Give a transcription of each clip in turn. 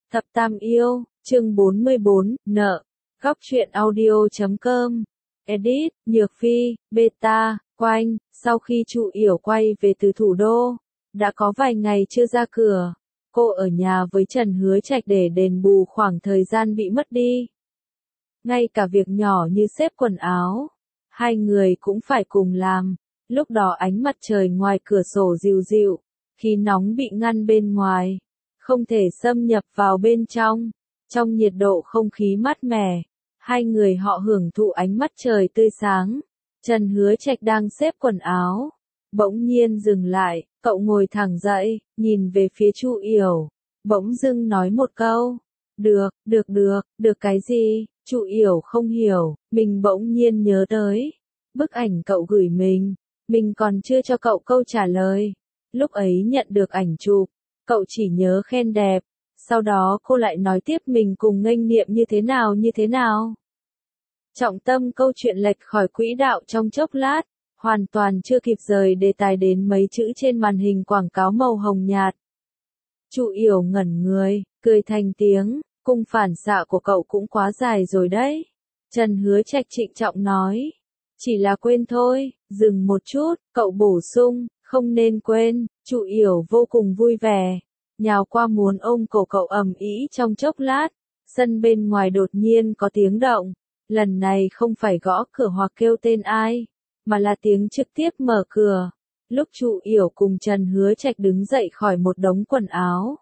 Thập Tam Yêu, chương 44, nợ. Góc truyện audio.com. Edit, Nhược Phi, Beta, Quanh. Sau khi Chu Yểu quay về từ thủ đô, đã có vài ngày chưa ra cửa. Cô ở nhà với Trần Hứa Trạch để đền bù khoảng thời gian bị mất đi. Ngay cả việc nhỏ như xếp quần áo, hai người cũng phải cùng làm. Lúc đó ánh mặt trời ngoài cửa sổ dịu dịu, khí nóng bị ngăn bên ngoài, không thể xâm nhập vào bên trong. Trong nhiệt độ không khí mát mẻ, hai người họ hưởng thụ ánh mặt trời tươi sáng. Trần Hứa Trạch đang xếp quần áo, bỗng nhiên dừng lại, cậu ngồi thẳng dậy, nhìn về phía Chu Yểu, bỗng dưng nói một câu, được cái gì? Chu Yểu không hiểu, mình bỗng nhiên nhớ tới bức ảnh cậu gửi mình còn chưa cho cậu câu trả lời. Lúc ấy nhận được ảnh chụp, cậu chỉ nhớ khen đẹp, sau đó cô lại nói tiếp mình cùng nghênh niệm như thế nào. Trọng tâm câu chuyện lệch khỏi quỹ đạo trong chốc lát, hoàn toàn chưa kịp rời đề tài đến mấy chữ trên màn hình quảng cáo màu hồng nhạt. Chu Yểu ngẩn người, cười thành tiếng, cung phản xạ của cậu cũng quá dài rồi đấy. Trần Hứa Trạch trịnh trọng nói, chỉ là quên thôi. Dừng một chút, cậu bổ sung, không nên quên. Chu Yểu vô cùng vui vẻ, nhào qua muốn ôm cổ cậu ầm ĩ trong chốc lát. Sân bên ngoài đột nhiên có tiếng động, lần này không phải gõ cửa hoặc kêu tên ai, mà là tiếng trực tiếp mở cửa. Lúc Chu Yểu cùng Trần Hứa Trạch đứng dậy khỏi một đống quần áo,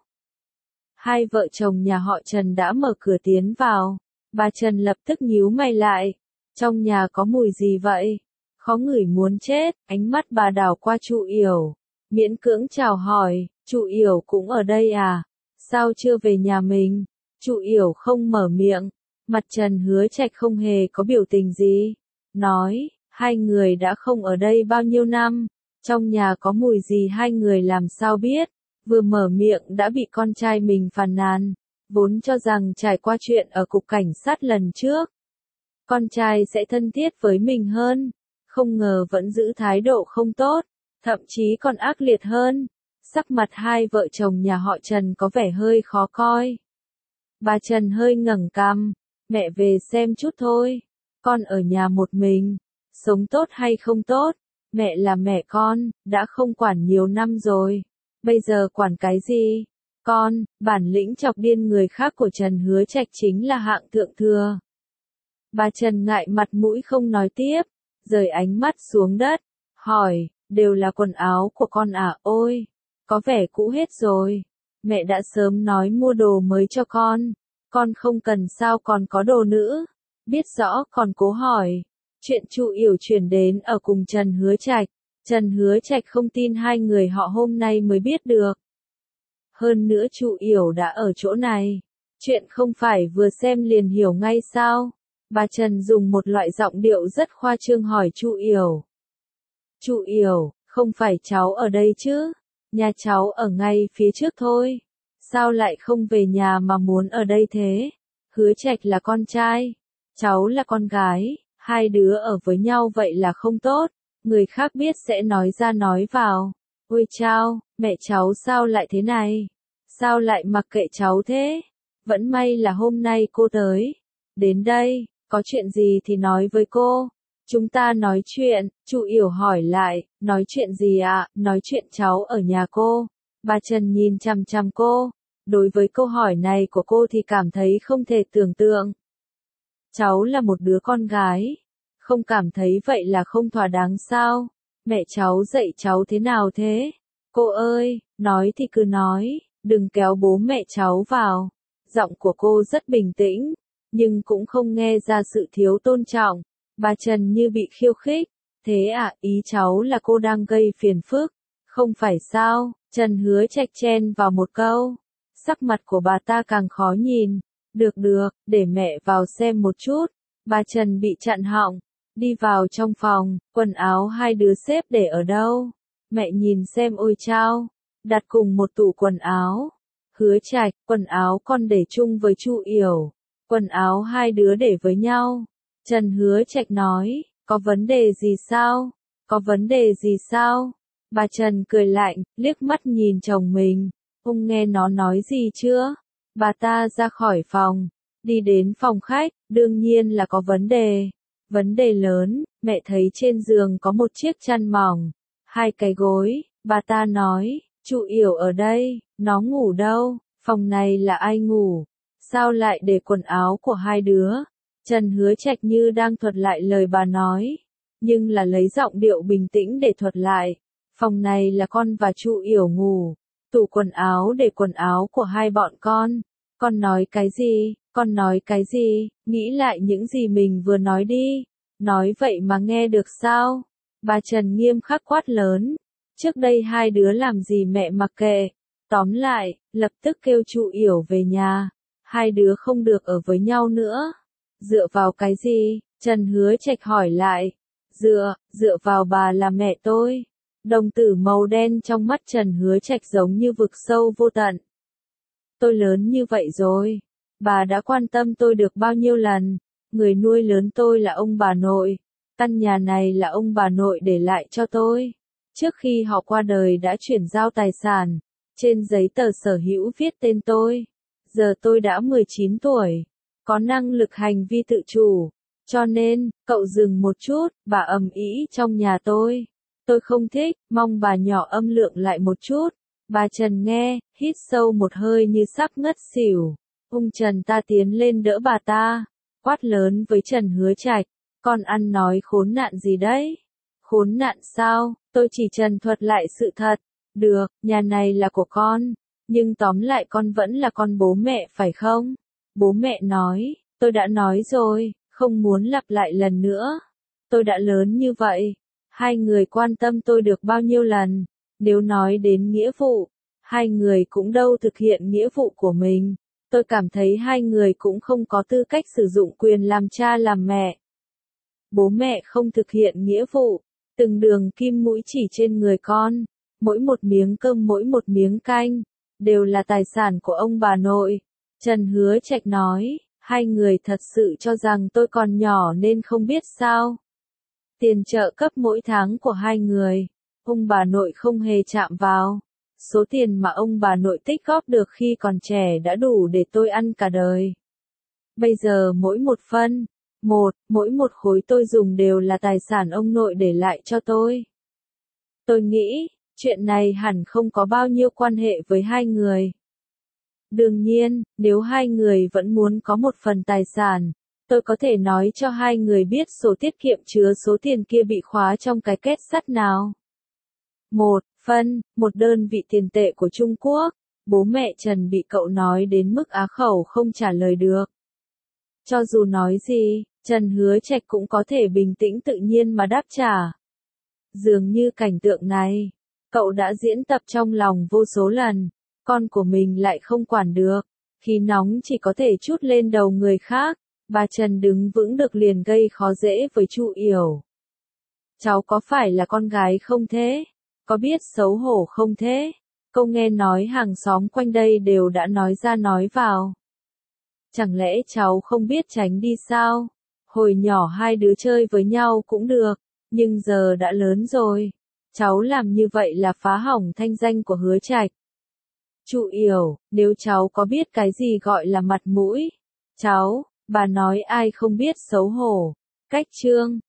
hai vợ chồng nhà họ Trần đã mở cửa tiến vào. Bà Trần lập tức nhíu mày lại, trong nhà có mùi gì vậy? Khó ngửi muốn chết. Ánh mắt bà đảo qua Chu Yểu, miễn cưỡng chào hỏi, Chu Yểu cũng ở đây à? Sao chưa về nhà mình? Chu Yểu không mở miệng, mặt Trần Hứa Trạch không hề có biểu tình gì, nói, hai người đã không ở đây bao nhiêu năm, trong nhà có mùi gì hai người làm sao biết? Vừa mở miệng đã bị con trai mình phàn nàn, vốn cho rằng trải qua chuyện ở cục cảnh sát lần trước, con trai sẽ thân thiết với mình hơn, không ngờ vẫn giữ thái độ không tốt, thậm chí còn ác liệt hơn. Sắc mặt hai vợ chồng nhà họ Trần có vẻ hơi khó coi. Bà Trần hơi ngẩng cằm, mẹ về xem chút thôi, con ở nhà một mình, sống tốt hay không tốt, mẹ là mẹ con, đã không quản nhiều năm rồi, bây giờ quản cái gì? Con, bản lĩnh chọc điên người khác của Trần Hứa Trạch chính là hạng thượng thừa. Bà Trần ngại mặt mũi không nói tiếp, rời ánh mắt xuống đất, hỏi, đều là quần áo của con à? Ôi, có vẻ cũ hết rồi, mẹ đã sớm nói mua đồ mới cho con không cần sao còn có đồ nữa. Biết rõ còn cố hỏi. Chuyện Chu Yểu chuyển đến ở cùng Trần Hứa Trạch. Trần Hứa Trạch không tin hai người họ hôm nay mới biết được. Hơn nữa Chu Yểu đã ở chỗ này, chuyện không phải vừa xem liền hiểu ngay sao? Bà Trần dùng một loại giọng điệu rất khoa trương hỏi Chu Yểu. Chu Yểu, không phải cháu ở đây chứ? Nhà cháu ở ngay phía trước thôi. Sao lại không về nhà mà muốn ở đây thế? Hứa Trạch là con trai, cháu là con gái, hai đứa ở với nhau vậy là không tốt, người khác biết sẽ nói ra nói vào. Ôi chao, mẹ cháu sao lại thế này? Sao lại mặc kệ cháu thế? Vẫn may là hôm nay cô tới. Đến đây, có chuyện gì thì nói với cô. Chúng ta nói chuyện. Chu Yểu hỏi lại, nói chuyện gì ạ? Nói chuyện cháu ở nhà cô. Bà Trần nhìn chằm chằm cô. Đối với câu hỏi này của cô thì cảm thấy không thể tưởng tượng. Cháu là một đứa con gái, không cảm thấy vậy là không thỏa đáng sao? Mẹ cháu dạy cháu thế nào thế? Cô ơi, nói thì cứ nói, đừng kéo bố mẹ cháu vào. Giọng của cô rất bình tĩnh, nhưng cũng không nghe ra sự thiếu tôn trọng. Bà Trần như bị khiêu khích. Thế à, ý cháu là cô đang gây phiền phức, không phải sao? Trần Hứa Trạch chen vào một câu. Sắc mặt của bà ta càng khó nhìn. Được, để mẹ vào xem một chút. Bà Trần bị chặn họng. Đi vào trong phòng, quần áo hai đứa xếp để ở đâu? Mẹ nhìn xem. Ôi chao, đặt cùng một tủ quần áo. Hứa Trạch, quần áo con để chung với Chu Yểu, quần áo hai đứa để với nhau. Trần Hứa Trạch nói, có vấn đề gì sao? Có vấn đề gì sao? Bà Trần cười lạnh, liếc mắt nhìn chồng mình. Ông nghe nó nói gì chưa? Bà ta ra khỏi phòng, đi đến phòng khách, đương nhiên là có vấn đề. Vấn đề lớn, mẹ thấy trên giường có một chiếc chăn mỏng, hai cái gối, bà ta nói, Chu Yểu ở đây, nó ngủ đâu, phòng này là ai ngủ, sao lại để quần áo của hai đứa. Trần Hứa Trạch như đang thuật lại lời bà nói, nhưng là lấy giọng điệu bình tĩnh để thuật lại, phòng này là con và Chu Yểu ngủ, tủ quần áo để quần áo của hai bọn con nói cái gì, con nói cái gì, nghĩ lại những gì mình vừa nói đi, nói vậy mà nghe được sao? Bà Trần nghiêm khắc quát lớn, trước đây hai đứa làm gì mẹ mặc kệ, tóm lại, lập tức kêu Chu Yểu về nhà, hai đứa không được ở với nhau nữa. Dựa vào cái gì? Trần Hứa Trạch hỏi lại. Dựa vào bà là mẹ tôi. Đồng tử màu đen trong mắt Trần Hứa Trạch giống như vực sâu vô tận. Tôi lớn như vậy rồi, bà đã quan tâm tôi được bao nhiêu lần, người nuôi lớn tôi là ông bà nội, căn nhà này là ông bà nội để lại cho tôi. Trước khi họ qua đời đã chuyển giao tài sản, trên giấy tờ sở hữu viết tên tôi. Giờ tôi đã 19 tuổi, có năng lực hành vi tự chủ, cho nên, cậu dừng một chút, bà ầm ĩ trong nhà tôi. Tôi không thích, mong bà nhỏ âm lượng lại một chút. Bà Trần nghe, hít sâu một hơi như sắp ngất xỉu. Ung Trần ta tiến lên đỡ bà ta, quát lớn với Trần Hứa Trạch, con ăn nói khốn nạn gì đấy? Khốn nạn sao? Tôi chỉ trần thuật lại sự thật. Được, nhà này là của con, nhưng tóm lại con vẫn là con bố mẹ phải không? Bố mẹ nói, tôi đã nói rồi, không muốn lặp lại lần nữa. Tôi đã lớn như vậy, hai người quan tâm tôi được bao nhiêu lần, nếu nói đến nghĩa vụ, hai người cũng đâu thực hiện nghĩa vụ của mình. Tôi cảm thấy hai người cũng không có tư cách sử dụng quyền làm cha làm mẹ. Bố mẹ không thực hiện nghĩa vụ, từng đường kim mũi chỉ trên người con, mỗi một miếng cơm mỗi một miếng canh, đều là tài sản của ông bà nội. Trần Hứa Trạch nói, hai người thật sự cho rằng tôi còn nhỏ nên không biết sao. Tiền trợ cấp mỗi tháng của hai người, ông bà nội không hề chạm vào. Số tiền mà ông bà nội tích góp được khi còn trẻ đã đủ để tôi ăn cả đời. Bây giờ mỗi một phân, mỗi một khối tôi dùng đều là tài sản ông nội để lại cho tôi. Tôi nghĩ, chuyện này hẳn không có bao nhiêu quan hệ với hai người. Đương nhiên, nếu hai người vẫn muốn có một phần tài sản, tôi có thể nói cho hai người biết sổ tiết kiệm chứa số tiền kia bị khóa trong cái két sắt nào. Một đơn vị tiền tệ của Trung Quốc. Bố mẹ Trần bị cậu nói đến mức á khẩu không trả lời được. Cho dù nói gì, Trần Hứa Trạch cũng có thể bình tĩnh tự nhiên mà đáp trả. Dường như cảnh tượng này, cậu đã diễn tập trong lòng vô số lần, con của mình lại không quản được, khí nóng chỉ có thể trút lên đầu người khác. Bà Trần đứng vững được liền gây khó dễ với Chu Yểu. Cháu có phải là con gái không thế? Có biết xấu hổ không thế? Câu nghe nói hàng xóm quanh đây đều đã nói ra nói vào. Chẳng lẽ cháu không biết tránh đi sao? Hồi nhỏ hai đứa chơi với nhau cũng được, nhưng giờ đã lớn rồi. Cháu làm như vậy là phá hỏng thanh danh của Hứa Trạch. Chu Yểu, nếu cháu có biết cái gì gọi là mặt mũi? Cháu, bà nói ai không biết xấu hổ. Cách chương